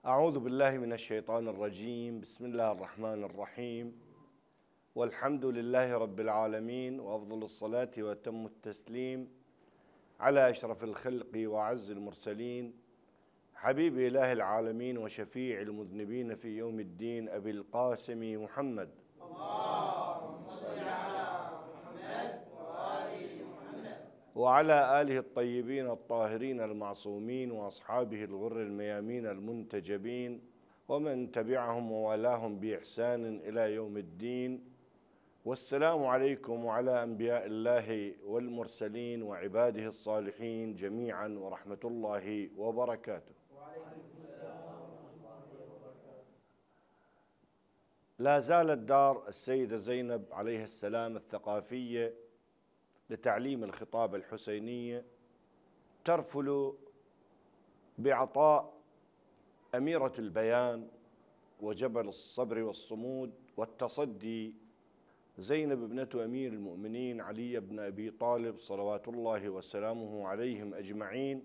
أعوذ بالله من الشيطان الرجيم. بسم الله الرحمن الرحيم، والحمد لله رب العالمين، وأفضل الصلاة وأتم التسليم على أشرف الخلق وأعز المرسلين، حبيب إله العالمين وشفيع المذنبين في يوم الدين، أبي القاسم محمد. اللهم صل على محمد وآل محمد وعلى آله الطيبين الطاهرين المعصومين، وأصحابه الغر الميامين المنتجبين، ومن تبعهم ووالاهم بإحسان إلى يوم الدين. والسلام عليكم وعلى أنبياء الله والمرسلين وعباده الصالحين جميعا، ورحمة الله وبركاته. لا زالت دار السيدة زينب عليه السلام الثقافية لتعليم الخطابة الحسينية ترفل بعطاء أميرة البيان وجبل الصبر والصمود والتصدي زينب ابنة أمير المؤمنين علي بن أبي طالب صلوات الله وسلامه عليهم أجمعين.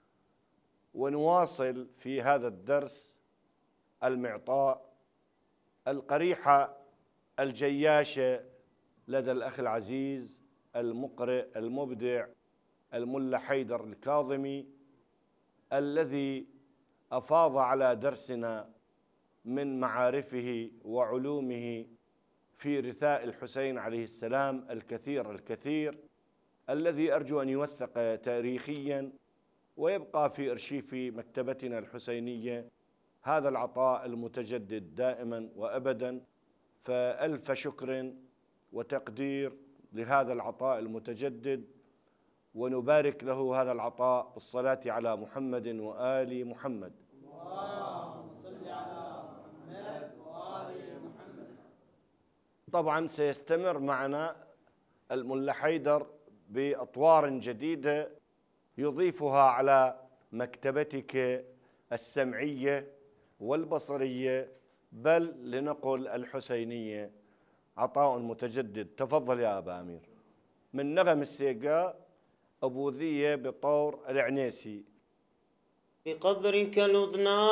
ونواصل في هذا الدرس المعطاء القريحة الجياشة لدى الأخ العزيز المقرئ المبدع الملا حيدر الكاظمي، الذي أفاض على درسنا من معارفه وعلومه في رثاء الحسين عليه السلام الكثير الذي أرجو أن يوثق تاريخيا ويبقى في أرشيف مكتبتنا الحسينية هذا العطاء المتجدد دائما وأبدا. فألف شكر وتقدير لهذا العطاء المتجدد، ونبارك له هذا العطاء بالصلاة على محمد وآل محمد. اللهم صل على محمد وآل محمد. طبعا سيستمر معنا الملا حيدر بأطوار جديدة يضيفها على مكتبتك السمعية والبصرية، بل لنقل الحسينية. عطاء متجدد. تفضل يا أبا أمير. من نغم السيقاء أبو ذية بطور العنيسي. بقبرك لضنا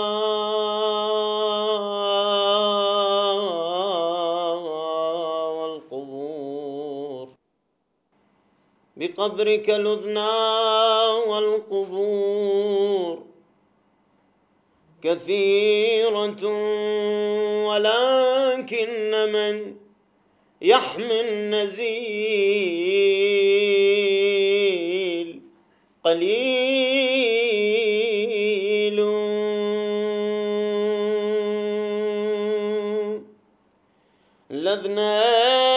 والقبور، بقبرك لضنا والقبور كثيرة، ولكن من يحمي النزيل قليل. لذنا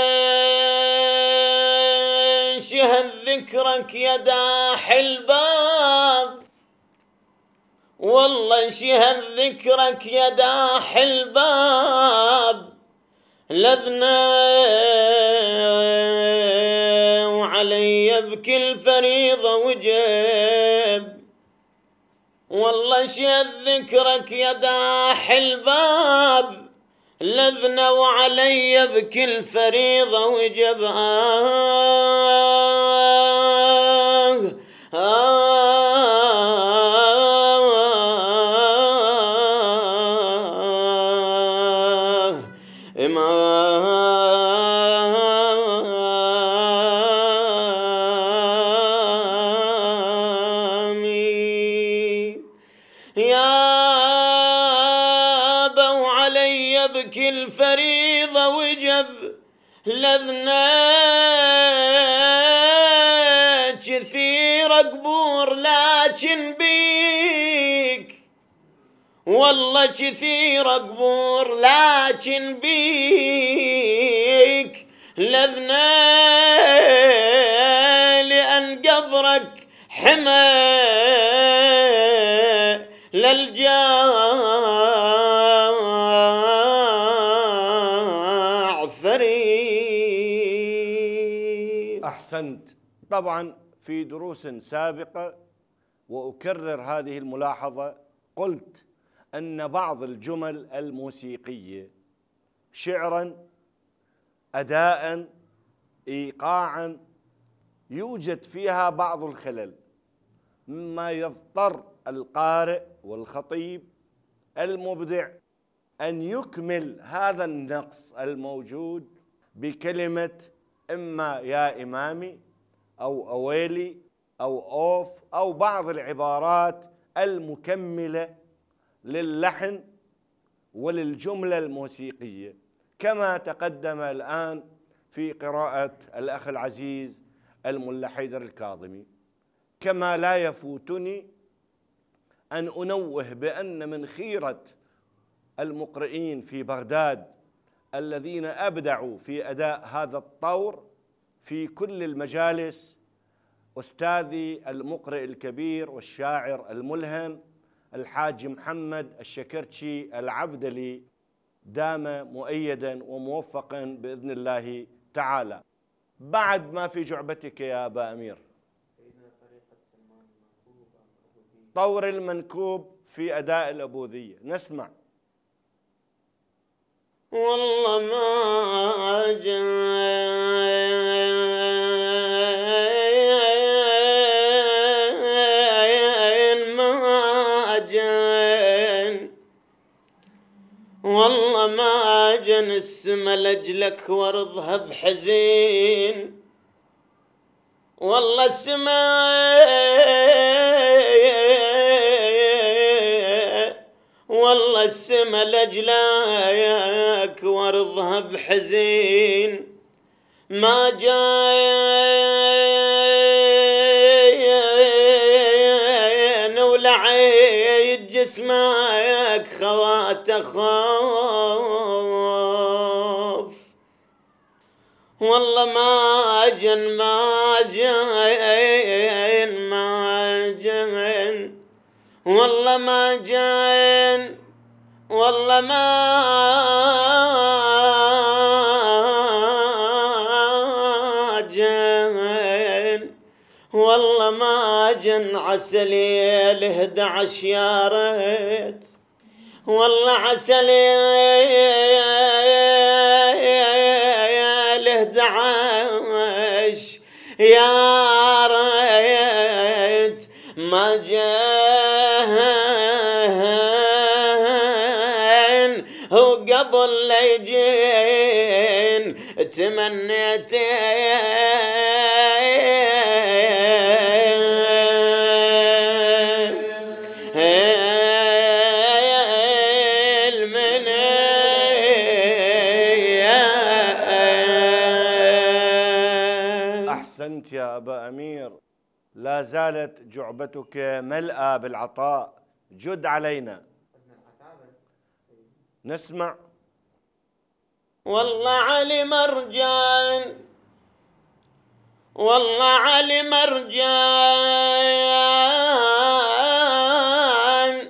شهد ذكرك يا داح الباب، والله شهد ذكرك يا داح الباب. لذنا وعلي يبكي الفريضة وجب، والله شهد ذكرك يا داح الباب. لذنا وعلي يبكي الفريضة وجب. إمامي يا بو علي يبكي الفريضة وجب. لذنا كثير قبور لكن بيك، والله كثير قبور لكن بيك. لذنا لأن قبرك حمى للجاع ثري. أحسنت. طبعا في دروس سابقة وأكرر هذه الملاحظة، قلت أن بعض الجمل الموسيقية شعرا أداء إيقاعا يوجد فيها بعض الخلل، مما يضطر القارئ والخطيب المبدع أن يكمل هذا النقص الموجود بكلمة إما يا إمامي أو أويلي أو أوف أو بعض العبارات المكملة للحن وللجملة الموسيقية، كما تقدم الآن في قراءة الأخ العزيز الملا حيدر الكاظمي. كما لا يفوتني أن أنوه بأن من خيرة المقرئين في بغداد الذين أبدعوا في أداء هذا الطور في كل المجالس أستاذي المقرئ الكبير والشاعر الملهم الحاج محمد الشكرتشي العبدلي، دام مؤيدا وموفقا بإذن الله تعالى. بعد ما في جعبتك يا أبا أمير طور المنكوب في أداء الأبوذية، نسمع. والله ما جن والله ما جن السما لأجلك وارضها بحزين، والله والله السما لأجلك وارضها بحزين، ما جاين ولا عيد جسمك خوات خوف، والله ما جن والله ما جن والله ما جن والله ما جن عسلي 11 يا ريت، والله عسلي 11 يا ريت، ما جن وقبل لا يجين تمنيت أحسنت يا أبا أمير، لا زالت جعبتك ملأى بالعطاء، جد علينا، نسمع. والله علي مرجان والله علي مرجان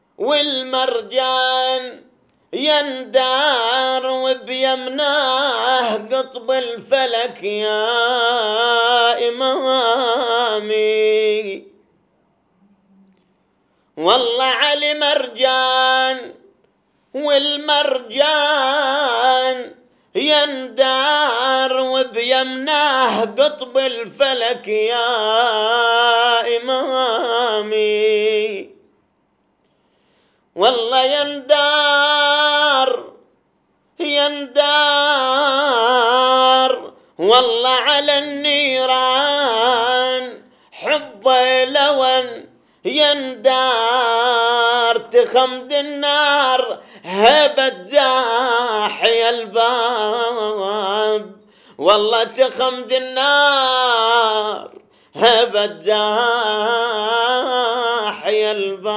والمرجان يندار وبيمناه قطب الفلك يا إمامي، والله علي مرجان والمرجان يندار وبيمناه قطب الفلك يا إمامي، والله يندار والله على النيران حب لون يندار تخمد النار هبت داحي الباب، والله تخمد النار هبت داحي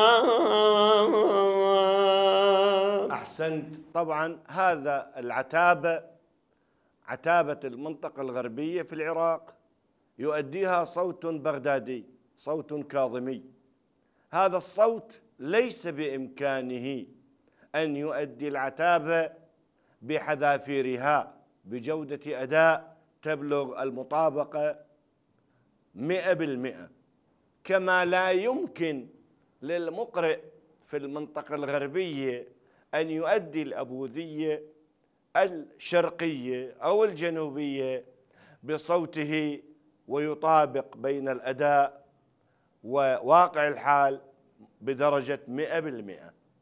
الباب. أحسنت. طبعا هذا العتابة، عتابة المنطقة الغربية في العراق، يؤديها صوت بغدادي، صوت كاظمي. هذا الصوت ليس بإمكانه أن يؤدي العتابة بحذافيرها بجودة أداء تبلغ المطابقة 100%، كما لا يمكن للمقرئ في المنطقة الغربية أن يؤدي الأبوذية الشرقية أو الجنوبية بصوته ويطابق بين الأداء وواقع الحال بدرجة 100%.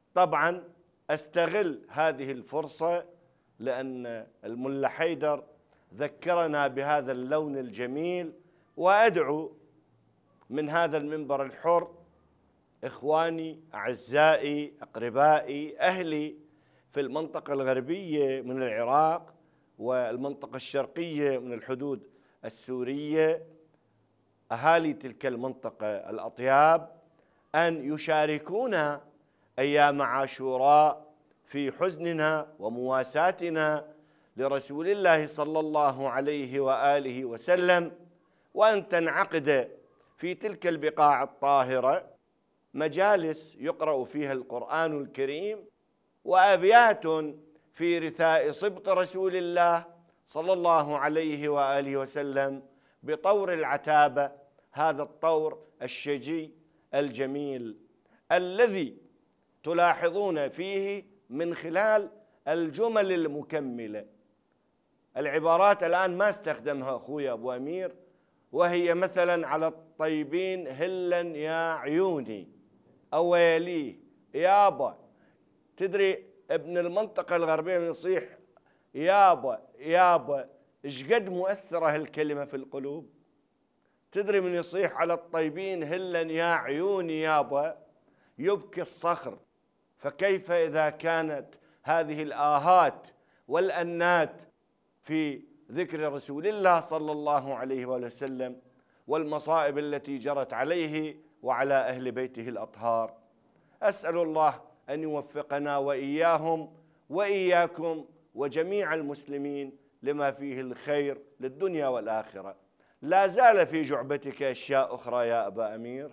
طبعا أستغل هذه الفرصة لأن الملا حيدر ذكرنا بهذا اللون الجميل، وأدعو من هذا المنبر الحر إخواني أعزائي أقربائي أهلي في المنطقة الغربية من العراق والمنطقة الشرقية من الحدود السورية، أهالي تلك المنطقة الأطياب، أن يشاركونا أيام عاشوراء في حزننا ومواساتنا لرسول الله صلى الله عليه وآله وسلم، وأن تنعقد في تلك البقاع الطاهرة مجالس يقرأ فيها القرآن الكريم وأبيات في رثاء صبط رسول الله صلى الله عليه وآله وسلم بطور العتابة، هذا الطور الشجي الجميل الذي تلاحظون فيه من خلال الجمل المكملة العبارات الآن ما استخدمها أخوي أبو أمير، وهي مثلا على الطيبين هلا يا عيوني أويليه يابا. تدري ابن المنطقة الغربية من يصيح يابا يابا إيش قد مؤثرة هالكلمة في القلوب؟ تدري من يصيح على الطيبين هلا يا عيوني يابا يبكي الصخر، فكيف إذا كانت هذه الآهات والأنات في ذكر رسول الله صلى الله عليه وسلم والمصائب التي جرت عليه وعلى أهل بيته الأطهار. أسأل الله أن يوفقنا وإياهم وإياكم وجميع المسلمين لما فيه الخير للدنيا والآخرة. لا زال في جعبتك أشياء أخرى يا أبا أمير؟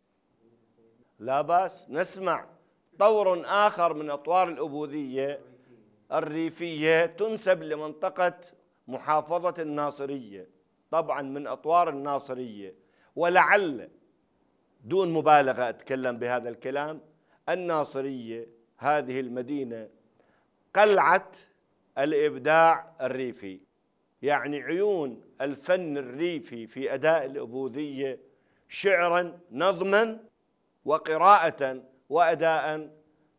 لا بأس، نسمع طور آخر من أطوار الأبوذية الريفية تنسب لمنطقة محافظة الناصرية، طبعا من أطوار الناصرية، ولعل دون مبالغة أتكلم بهذا الكلام الناصرية هذه المدينة قلعة الإبداع الريفي، يعني عيون الفن الريفي في أداء الأبوذية شعرا نظما وقراءة وأداء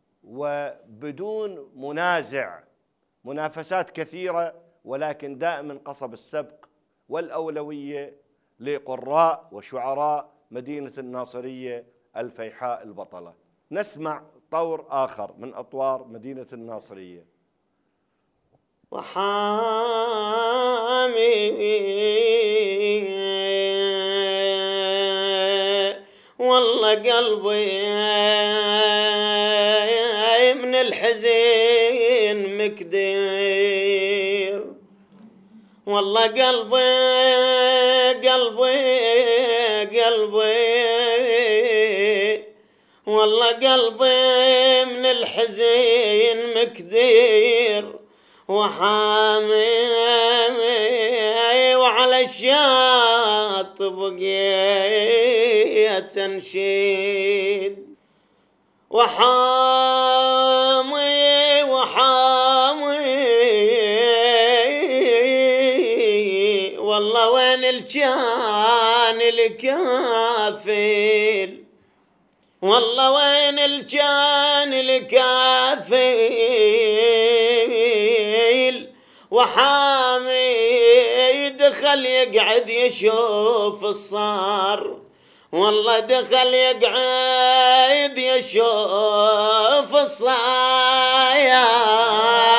وبدون منازع، منافسات كثيرة ولكن دائما قصب السبق والأولوية لقراء وشعراء مدينة الناصرية الفيحاء البطلة. نسمع طور آخر من أطوار مدينة الناصرية. وحامي والله قلبي من الحزين مكدير، والله قلبي والله قلبي من الحزين مكدير، وحامي وعلى الشاط بقيت انشيد، وحامي والله وين الجان الكافل، والله وين الجان الكافل، وحامي دخل يقعد يشوف الصار، والله دخل يقعد يشوف الصار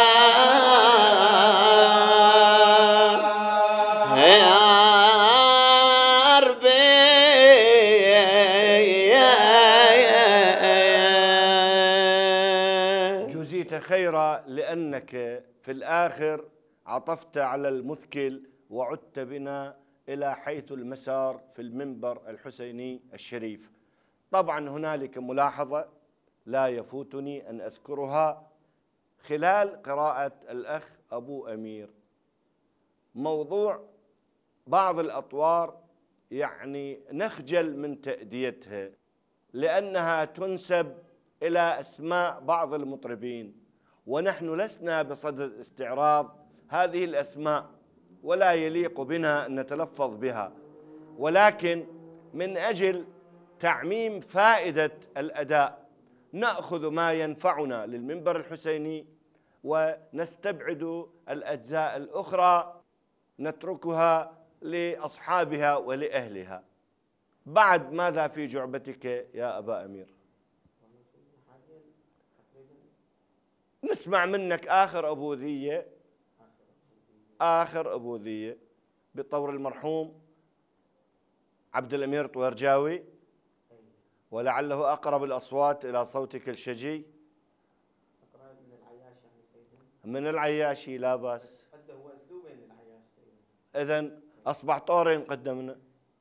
خيرا، لأنك في الآخر عطفت على المثكل وعدت بنا إلى حيث المسار في المنبر الحسيني الشريف. طبعا هنالك ملاحظة لا يفوتني أن أذكرها خلال قراءة الأخ أبو أمير، موضوع بعض الأطوار يعني نخجل من تأديتها لأنها تنسب إلى أسماء بعض المطربين، ونحن لسنا بصدد استعراض هذه الأسماء ولا يليق بنا أن نتلفظ بها، ولكن من أجل تعميم فائدة الأداء نأخذ ما ينفعنا للمنبر الحسيني ونستبعد الأجزاء الأخرى نتركها لأصحابها ولأهلها. بعد ماذا في جعبتك يا أبا أمير؟ نسمع منك آخر أبوذية بطور المرحوم عبد الأمير طويرجاوي، ولعله أقرب الأصوات إلى صوتك الشجي. من العياشي لا بأس. إذن أصبح طورين قدمنا.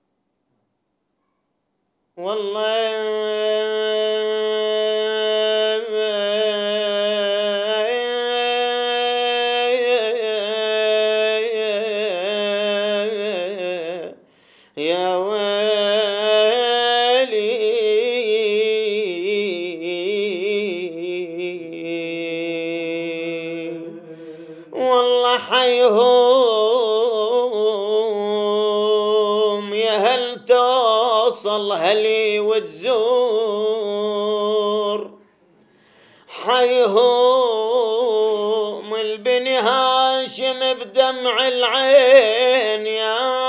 والله يا ويلي والله حيهم يا هل توصل هلي وتزور، حيهم البني هاشم بدمع العين يا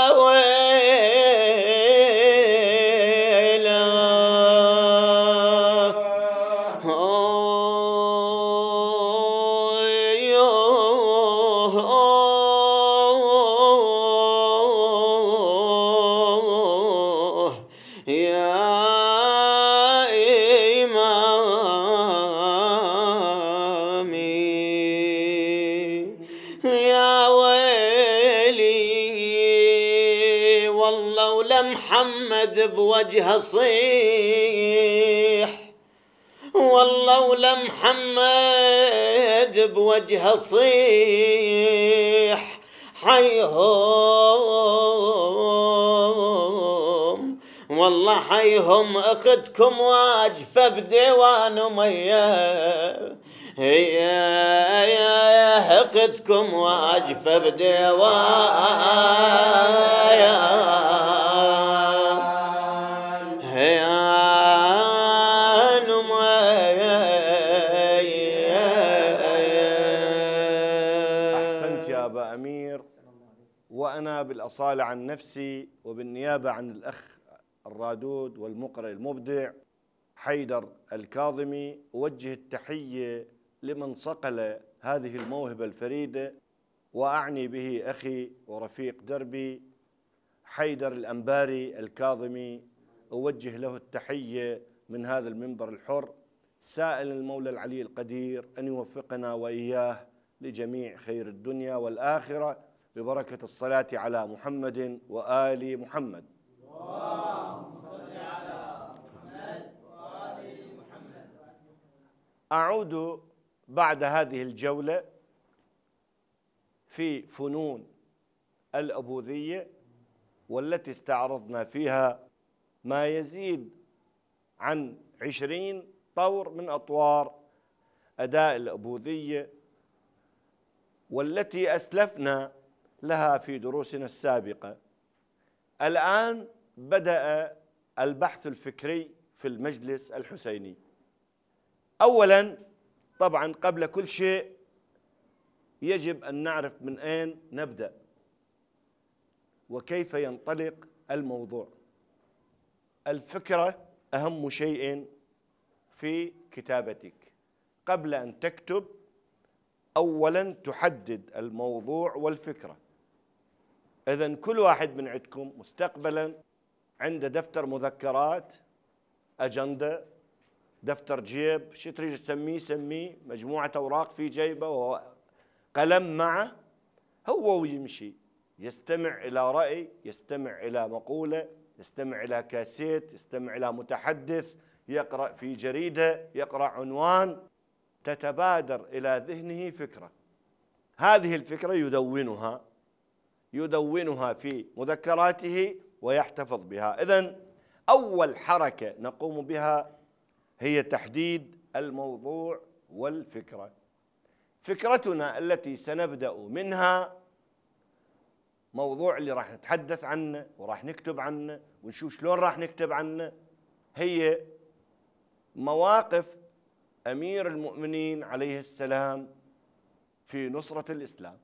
محمد بوجه صيح، والله ولا محمد بوجه صيح، حيهم والله حيهم اختكم واجفه بديوان اميه، هي اختكم واجفه بديوان وأنا بالأصالة عن نفسي وبالنيابة عن الأخ الرادود والمقرئ المبدع حيدر الكاظمي أوجه التحية لمن صقل هذه الموهبة الفريدة، وأعني به أخي ورفيق دربي حيدر الأنباري الكاظمي، أوجه له التحية من هذا المنبر الحر، سائل المولى العلي القدير أن يوفقنا وإياه لجميع خير الدنيا والآخرة ببركة الصلاة على محمد وآل محمد. اللهم صل على محمد وآل محمد. أعود بعد هذه الجولة في فنون الأبوذية، والتي استعرضنا فيها ما يزيد عن 20 طور من أطوار أداء الأبوذية، والتي أسلفنا لها في دروسنا السابقة. الآن بدأ البحث الفكري في المجلس الحسيني. أولاً طبعاً قبل كل شيء يجب أن نعرف من أين نبدأ وكيف ينطلق الموضوع. الفكرة أهم شيء في كتابتك. قبل أن تكتب أولاً تحدد الموضوع والفكرة. إذن كل واحد من عندكم مستقبلاً عنده دفتر مذكرات، أجندة، دفتر جيب، شو تريد تسميه سميه، مجموعة أوراق في جيبه وقلم معه، هو ويمشي يستمع إلى رأي، يستمع إلى مقولة، يستمع إلى كاسيت، يستمع إلى متحدث، يقرأ في جريدة، يقرأ عنوان، تتبادر إلى ذهنه فكرة. هذه الفكرة يدونها في مذكراته ويحتفظ بها. إذن أول حركة نقوم بها هي تحديد الموضوع والفكرة. فكرتنا التي سنبدأ منها موضوع اللي راح نتحدث عنه وراح نكتب عنه ونشوف شلون راح نكتب عنه، هي مواقف أمير المؤمنين عليه السلام في نصرة الإسلام.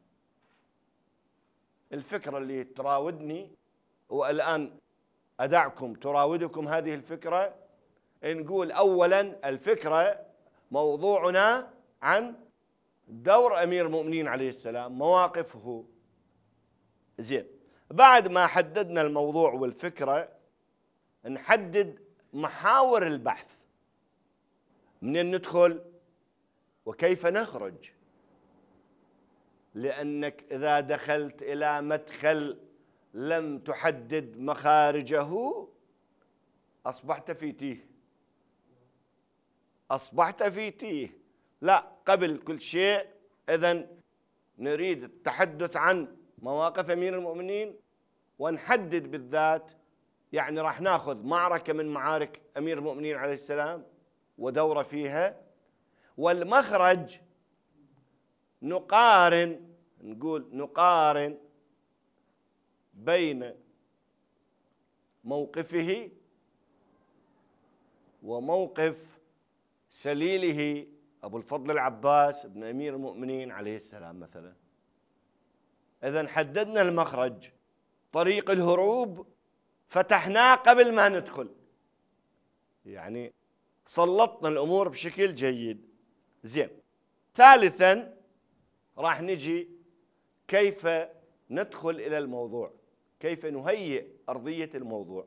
الفكرة اللي تراودني والآن أدعكم تراودكم هذه الفكرة، نقول أولا الفكرة موضوعنا عن دور أمير المؤمنين عليه السلام، مواقفه. زين، بعد ما حددنا الموضوع والفكرة نحدد محاور البحث، منين ندخل وكيف نخرج. لأنك إذا دخلت إلى مدخل لم تحدد مخارجه أصبحت في تيه، أصبحت في تيه. لا، قبل كل شيء إذن نريد التحدث عن مواقف أمير المؤمنين ونحدد بالذات، يعني راح ناخذ معركة من معارك أمير المؤمنين عليه السلام ودوره فيها، والمخرج نقارن، نقول نقارن بين موقفه وموقف سليله أبو الفضل العباس بن أمير المؤمنين عليه السلام مثلا. إذن حددنا المخرج، طريق الهروب فتحناه قبل ما ندخل، يعني سلطنا الأمور بشكل جيد. زين، ثالثا راح نجي كيف ندخل إلى الموضوع، كيف نهيئ أرضية الموضوع.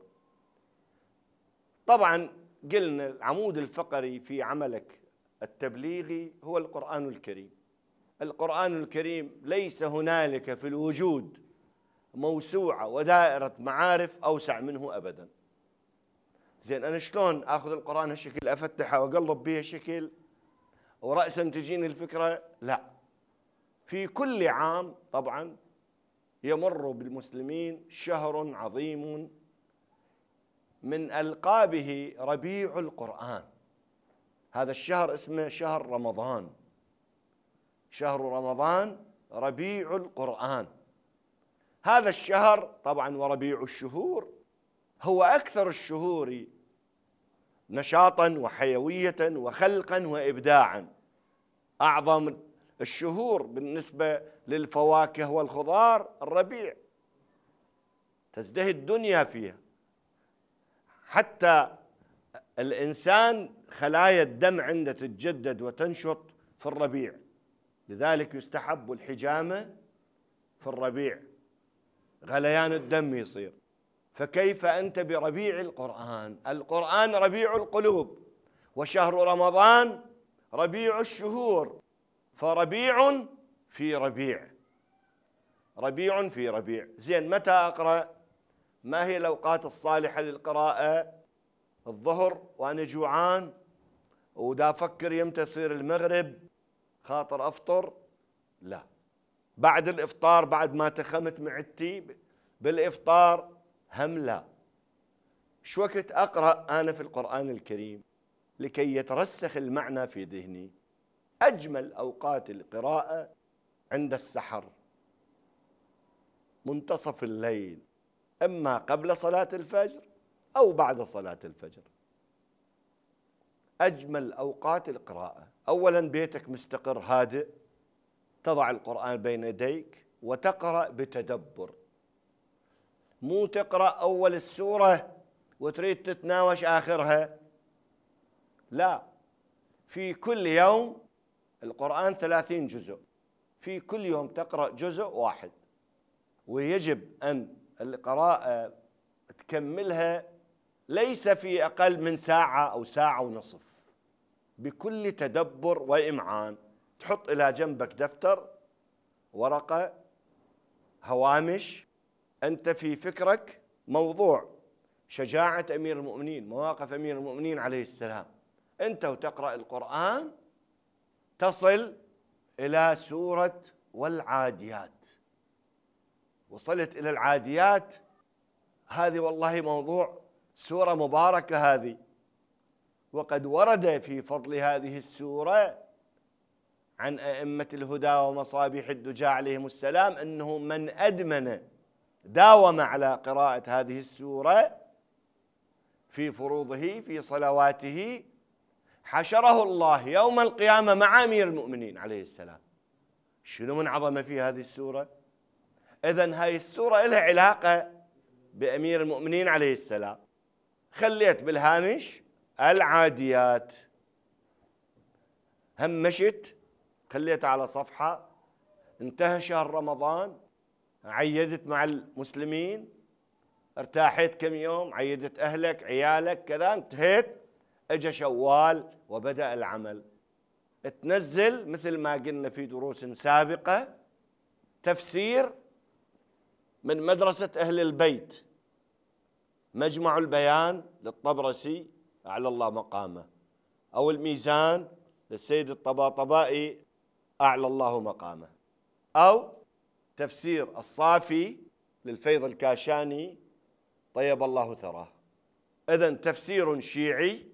طبعا قلنا العمود الفقري في عملك التبليغي هو القرآن الكريم. القرآن الكريم ليس هنالك في الوجود موسوعة ودائرة معارف أوسع منه أبدا. زين، أنا شلون أخذ القرآن هالشكل أفتحه وأقلب به شكل ورأسا تجيني الفكرة؟ لا، في كل عام طبعا يمر بالمسلمين شهر عظيم من ألقابه ربيع القرآن. هذا الشهر اسمه شهر رمضان، شهر رمضان ربيع القرآن. هذا الشهر طبعا وربيع الشهور هو أكثر الشهور نشاطا وحيوية وخلقا وإبداعا، أعظم الشهور بالنسبة للفواكه والخضار الربيع، تزدهي الدنيا فيها، حتى الإنسان خلايا الدم عنده تتجدد وتنشط في الربيع، لذلك يستحب الحجامة في الربيع، غليان الدم يصير. فكيف أنت بربيع القرآن؟ القرآن ربيع القلوب، وشهر رمضان ربيع الشهور، فربيع في ربيع، ربيع في ربيع. زين، متى أقرأ؟ ما هي الأوقات الصالحة للقراءة؟ الظهر وأنا جوعان ودا أفكر يمتى يصير المغرب خاطر أفطر؟ لا، بعد الإفطار، بعد ما تخمت معدتي بالإفطار هم لا. شو وقت أقرأ أنا في القرآن الكريم لكي يترسخ المعنى في ذهني؟ أجمل أوقات القراءة عند السحر، منتصف الليل، إما قبل صلاة الفجر أو بعد صلاة الفجر. أجمل أوقات القراءة. أولا بيتك مستقر هادئ، تضع القرآن بين يديك وتقرأ بتدبر، مو تقرأ أول السورة وتريد تتناوش آخرها. لا، في كل يوم القرآن 30 جزء، في كل يوم تقرأ جزء واحد، ويجب أن القراءة تكملها ليس في أقل من ساعة أو ساعة ونصف، بكل تدبر وإمعان. تحط إلى جنبك دفتر، ورقة، هوامش، أنت في فكرك موضوع شجاعة أمير المؤمنين، مواقف أمير المؤمنين عليه السلام. أنت وتقرأ القرآن تصل إلى سورة والعاديات، وصلت إلى العاديات، هذه والله موضوع سورة مباركة هذه، وقد ورد في فضل هذه السورة عن أئمة الهدى ومصابيح الدجى عليهم السلام أنه من أدمن داوم على قراءة هذه السورة في فروضه في صلواته حشره الله يوم القيامة مع أمير المؤمنين عليه السلام. شنو من عظمة في هذه السورة؟ إذن هاي السورة لها علاقة بأمير المؤمنين عليه السلام. خليت بالهامش العاديات، همشت خليتها على صفحة. انتهى شهر رمضان، عيدت مع المسلمين، ارتاحت كم يوم، عيدت أهلك عيالك كذا، انتهيت. اجى شوال وبدأ العمل. تنزل مثل ما قلنا في دروس سابقة تفسير من مدرسة أهل البيت، مجمع البيان للطبرسي أعلى الله مقامه، أو الميزان للسيد الطباطبائي أعلى الله مقامه، أو تفسير الصافي للفيض الكاشاني طيب الله ثراه. إذن تفسير شيعي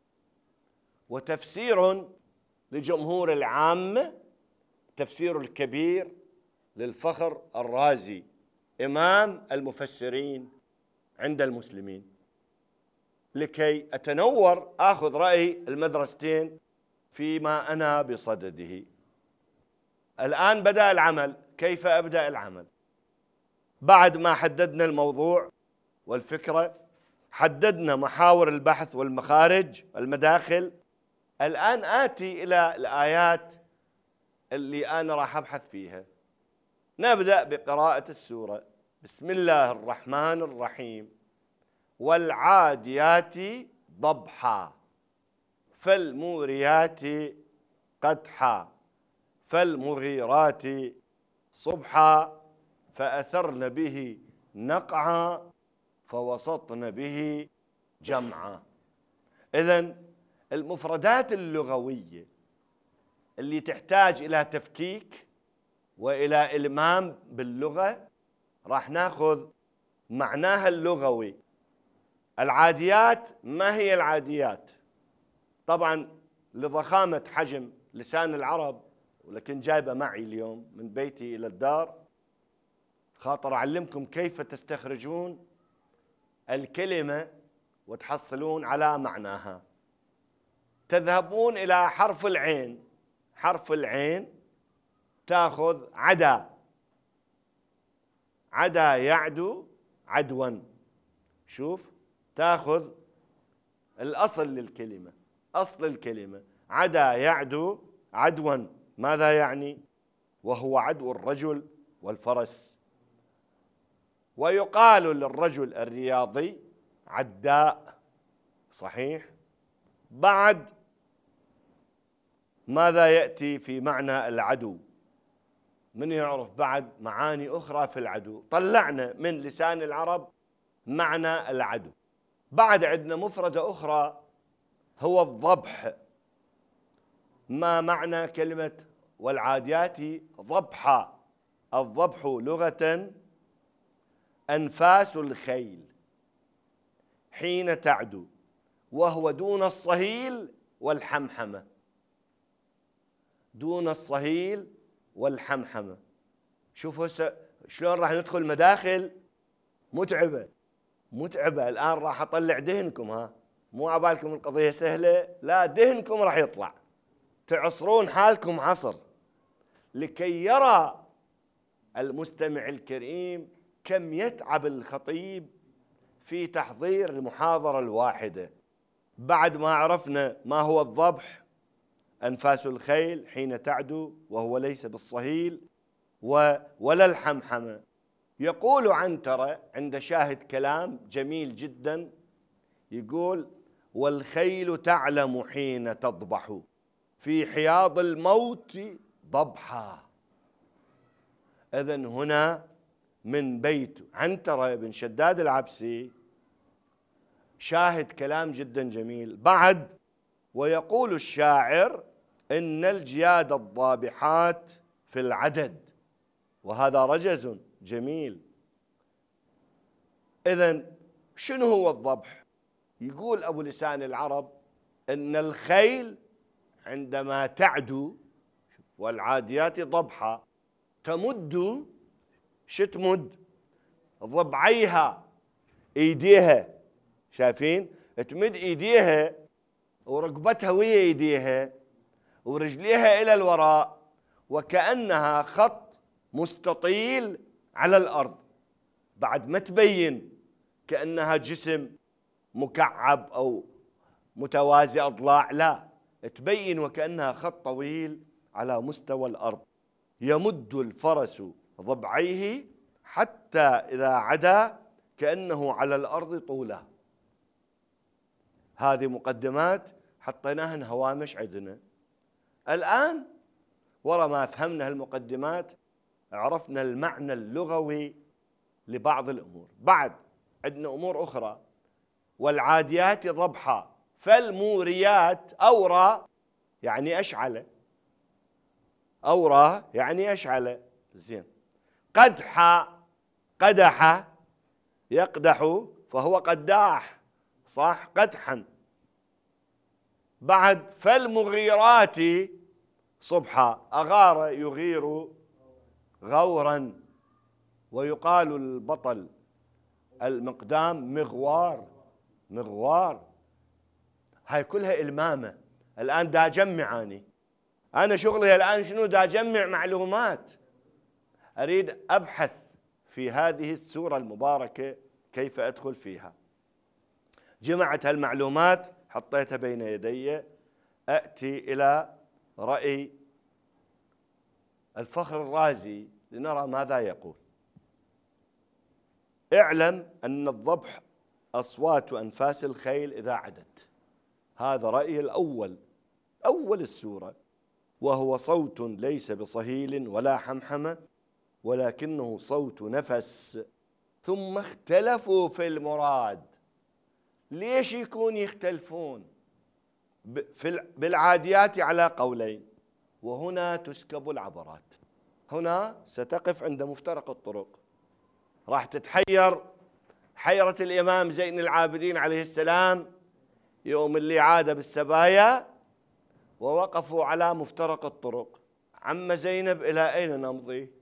وتفسير لجمهور العامة، تفسير الكبير للفخر الرازي إمام المفسرين عند المسلمين، لكي أتنور آخذ رأي المدرستين فيما أنا بصدده. الآن بدأ العمل. كيف أبدأ العمل؟ بعد ما حددنا الموضوع والفكرة، حددنا محاور البحث والمخارج المداخل، الآن آتي إلى الآيات اللي أنا راح أبحث فيها. نبدأ بقراءة السورة. بسم الله الرحمن الرحيم. والعاديات ضبحا فالموريات قدحا فالمغيرات صبحا فأثرن به نقعا فوسطن به جمعا. إذن المفردات اللغوية اللي تحتاج إلى تفكيك وإلى إلمام باللغة راح ناخذ معناها اللغوي. العاديات، ما هي العاديات؟ طبعا لضخامة حجم لسان العرب، ولكن جايبة معي اليوم من بيتي إلى الدار خاطر أعلمكم كيف تستخرجون الكلمة وتحصلون على معناها. تذهبون إلى حرف العين. حرف العين تأخذ عدا. عدا يعدو عدوا. شوف، تأخذ الأصل للكلمة، أصل الكلمة عدا يعدو عدوا. ماذا يعني؟ وهو عدو الرجل والفرس. ويقال للرجل الرياضي عداء. صحيح؟ بعد ماذا يأتي في معنى العدو؟ من يعرف بعد معاني أخرى في العدو؟ طلعنا من لسان العرب معنى العدو. بعد عندنا مفردة أخرى هو الضبح. ما معنى كلمة والعاديات ضبحا؟ الضبح لغة أنفاس الخيل حين تعدو، وهو دون الصهيل والحمحمة. دون الصهيل والحمحمة. شوفوا شلون راح ندخل مداخل متعبة متعبة. الآن راح أطلع دهنكم، ها، مو عبالكم القضية سهلة، لا، دهنكم راح يطلع، تعصرون حالكم عصر، لكي يرى المستمع الكريم كم يتعب الخطيب في تحضير المحاضرة الواحدة. بعد ما عرفنا ما هو الضبح، أنفاس الخيل حين تعدو وهو ليس بالصهيل ولا الحمحمة. يقول عنترة عند شاهد كلام جميل جدا، يقول: والخيل تعلم حين تضبح في حياض الموت ضبحا. إذن هنا من بيت عنترة بن شداد العبسي شاهد كلام جدا جميل. بعد: ويقول الشاعر إن الجياد الضابحات في العدد، وهذا رجز جميل. إذن شنو هو الضبح؟ يقول أبو لسان العرب إن الخيل عندما تعدو، والعاديات ضبحا، تمد، تمد ضبعيها، ايديها، شايفين؟ تمد ايديها وركبتها ويا يديها ورجليها إلى الوراء، وكأنها خط مستطيل على الأرض. بعد ما تبين كأنها جسم مكعب أو متوازي أضلاع، لا، تبين وكأنها خط طويل على مستوى الأرض. يمد الفرس ضبعيه حتى إذا عدا كأنه على الأرض طوله. هذه مقدمات حطيناها هوامش عندنا. الآن ورا ما فهمنا هالمقدمات عرفنا المعنى اللغوي لبعض الأمور. بعد عندنا أمور أخرى. والعاديات ضبحا فالموريات أورى يعني أشعل، أورى يعني أشعل. زين. قدحا، قدح يقدح فهو قداح، صح، قدحا. بعد فالمغيرات صبحا، أغار يغير غورا. ويقال البطل المقدام مغوار، مغوار. هاي كلها إلمامة. الآن دا أجمع، أنا شغلي الآن شنو؟ دا أجمع معلومات، أريد أبحث في هذه السورة المباركة كيف أدخل فيها. جمعت هالمعلومات حطيتها بين يدي. أأتي إلى رأي الفخر الرازي لنرى ماذا يقول. اعلم أن الضبح أصوات أنفاس الخيل إذا عدت. هذا رأيي الأول، أول السورة. وهو صوت ليس بصهيل ولا حمحمة، ولكنه صوت نفس. ثم اختلفوا في المراد. ليش يكون يختلفون؟ بالعاديات على قولين، وهنا تسكب العبرات. هنا ستقف عند مفترق الطرق، راح تتحير حيرة الإمام زين العابدين عليه السلام يوم اللي عاد بالسبايا ووقفوا على مفترق الطرق. عم زينب إلى أين نمضي؟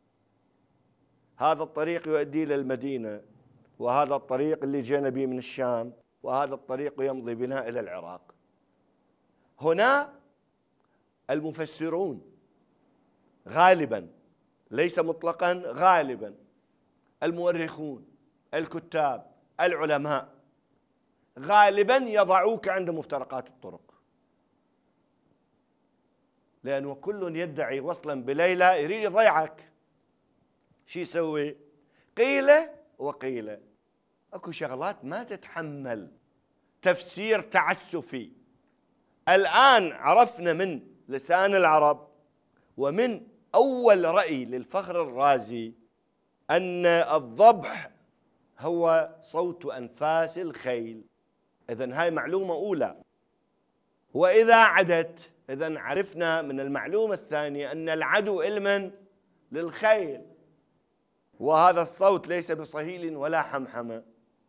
هذا الطريق يؤدي إلى المدينة، وهذا الطريق اللي جينا به من الشام، وهذا الطريق يمضي بنا إلى العراق. هنا المفسرون غالبا، ليس مطلقا، غالبا المؤرخون الكتاب العلماء غالبا يضعوك عند مفترقات الطرق، لأنه كل يدعي وصلا بليلى يريد يضيعك. شو يسوي؟ قيل وقيل. اكو شغلات ما تتحمل تفسير تعسفي. الآن عرفنا من لسان العرب ومن أول رأي للفخر الرازي أن الضبح هو صوت أنفاس الخيل. إذن هاي معلومة أولى. وإذا عدت، إذن عرفنا من المعلومة الثانية أن العدو إلما للخيل، وهذا الصوت ليس بصهيل ولا حمحمة.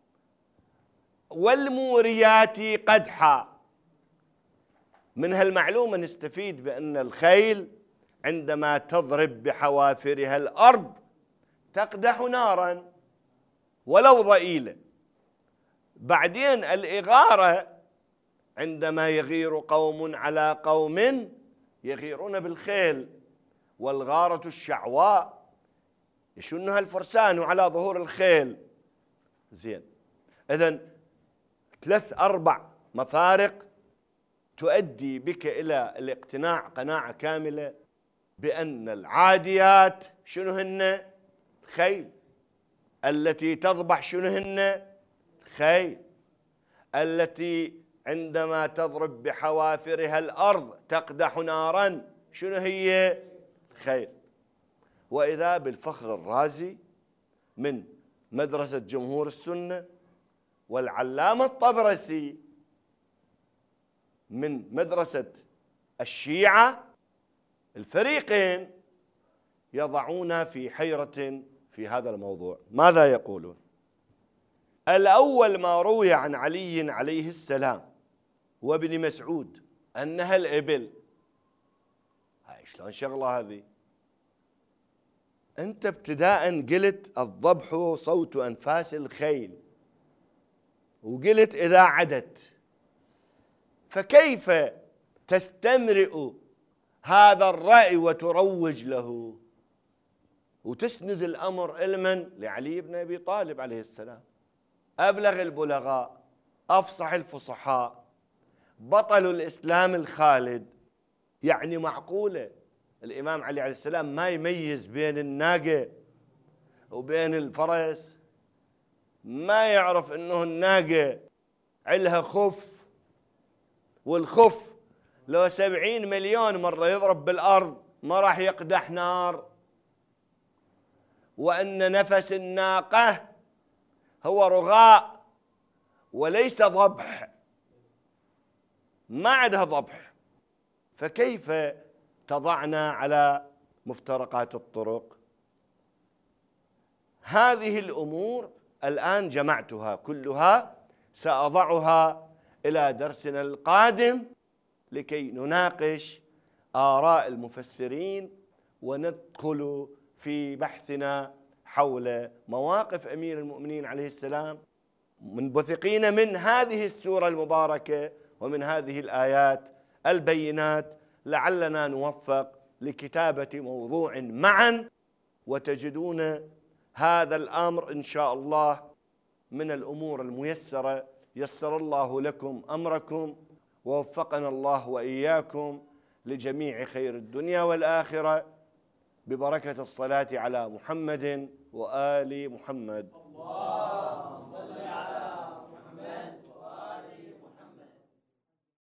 والموريات قدحا. من هالمعلومة نستفيد بأن الخيل عندما تضرب بحوافرها الأرض تقدح نارا ولو ضئيلة. بعدين الإغارة عندما يغير قوم على قوم يغيرون بالخيل، والغارة الشعواء يشنها الفرسان على ظهور الخيل. زين. إذن 3-4 مفارق تؤدي بك إلى الاقتناع قناعة كاملة بأن العاديات شنو هن؟ خيل. التي تضبح شنو هن؟ خيل. التي عندما تضرب بحوافرها الأرض تقدح نارا شنو هي؟ خيل. وإذا بالفخر الرازي من مدرسة جمهور السنة، والعلامة الطبرسي من مدرسة الشيعة، الفريقين يضعون في حيرة في هذا الموضوع. ماذا يقولون؟ الأول ما روي عن علي عليه السلام وابن مسعود أنها الإبل. هاي شلون شغلة هذه؟ أنت ابتداء قلت الضبح صوت أنفاس الخيل، وقلت إذا عدت، فكيف تستمرئ هذا الرأي وتروج له وتسند الأمر لمن؟ لعلي بن أبي طالب عليه السلام، أبلغ البلغاء، أفصح الفصحاء، بطل الإسلام الخالد. يعني معقولة الإمام علي عليه السلام ما يميز بين الناقة وبين الفرس؟ ما يعرف أنه الناقة علها خف، والخف لو 70 مليون مرة يضرب بالأرض ما راح يقدح نار، وأن نفس الناقة هو رغاء وليس ضبح، ما عندها ضبح. فكيف تضعنا على مفترقات الطرق؟ هذه الأمور الآن جمعتها كلها، سأضعها إلى درسنا القادم لكي نناقش آراء المفسرين وندخل في بحثنا حول مواقف أمير المؤمنين عليه السلام، منبثقين من هذه السورة المباركة ومن هذه الآيات البينات، لعلنا نوفق لكتابة موضوع معا، وتجدون هذا الأمر إن شاء الله من الأمور الميسرة. يسر الله لكم أمركم ووفقنا الله وإياكم لجميع خير الدنيا والآخرة ببركة الصلاة على محمد وآل محمد.